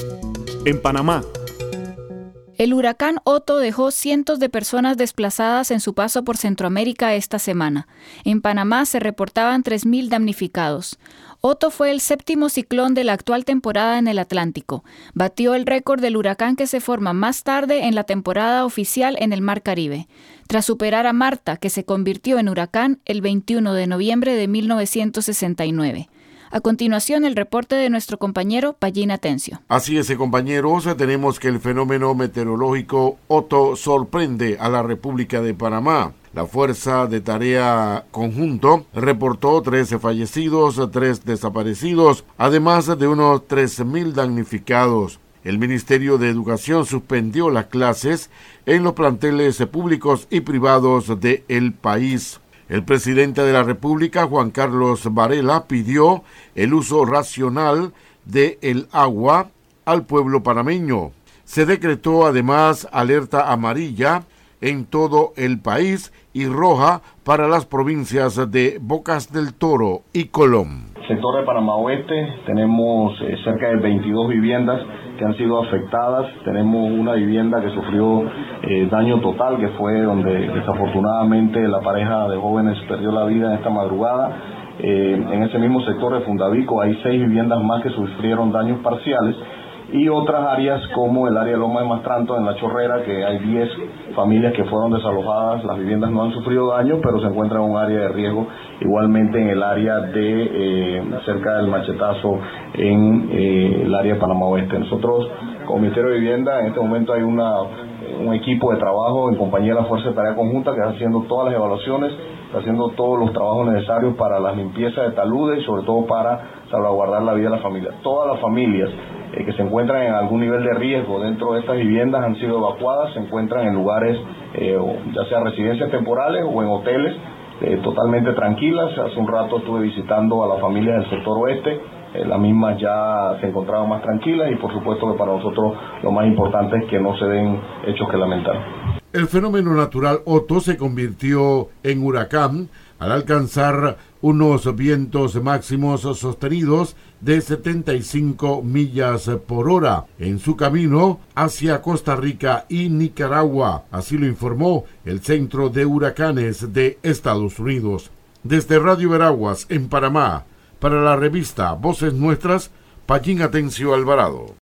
En Panamá. El huracán Otto dejó cientos de personas desplazadas en su paso por Centroamérica esta semana. En Panamá se reportaban 3.000 damnificados. Otto fue el séptimo ciclón de la actual temporada en el Atlántico. Batió el récord del huracán que se forma más tarde en la temporada oficial en el Mar Caribe, tras superar a Marta, que se convirtió en huracán el 21 de noviembre de 1969. A continuación, el reporte de nuestro compañero Pallín Atencio. Así es, compañeros, tenemos que el fenómeno meteorológico Otto sorprende a la República de Panamá. La Fuerza de Tarea Conjunto reportó 13 fallecidos, 3 desaparecidos, además de unos 13.000 damnificados. El Ministerio de Educación suspendió las clases en los planteles públicos y privados del país. El presidente de la República, Juan Carlos Varela, pidió el uso racional del agua al pueblo panameño. Se decretó además alerta amarilla en todo el país y roja para las provincias de Bocas del Toro y Colón. Sector de Panamá Oeste, tenemos cerca de 22 viviendas que han sido afectadas. Tenemos una vivienda que sufrió daño total, que fue donde desafortunadamente la pareja de jóvenes perdió la vida en esta madrugada. En ese mismo sector de Fundavico hay 6 viviendas más que sufrieron daños parciales, y otras áreas como el área de Loma de Mastranto en La Chorrera, que hay 10 familias que fueron desalojadas. Las viviendas no han sufrido daño, pero se encuentran en un área de riesgo. Igualmente en el área de cerca del Machetazo, en el área de Panamá Oeste. Nosotros, como Ministerio de Vivienda, en este momento hay un equipo de trabajo en compañía de la Fuerza de Tarea Conjunta que está haciendo todas las evaluaciones, está haciendo todos los trabajos necesarios para la limpieza de taludes y sobre todo para salvaguardar la vida de la familia. Todas las familias que se encuentran en algún nivel de riesgo dentro de estas viviendas han sido evacuadas, se encuentran en lugares, ya sea residencias temporales o en hoteles, totalmente tranquilas. Hace un rato estuve visitando a las familias del sector oeste, las mismas ya se encontraban más tranquilas, y por supuesto que para nosotros lo más importante es que no se den hechos que lamentar. El fenómeno natural Otto se convirtió en huracán al alcanzar unos vientos máximos sostenidos de 75 millas por hora en su camino hacia Costa Rica y Nicaragua. Así lo informó el Centro de Huracanes de Estados Unidos. Desde Radio Veraguas, en Panamá, para la revista Voces Nuestras, Pallín Atencio Alvarado.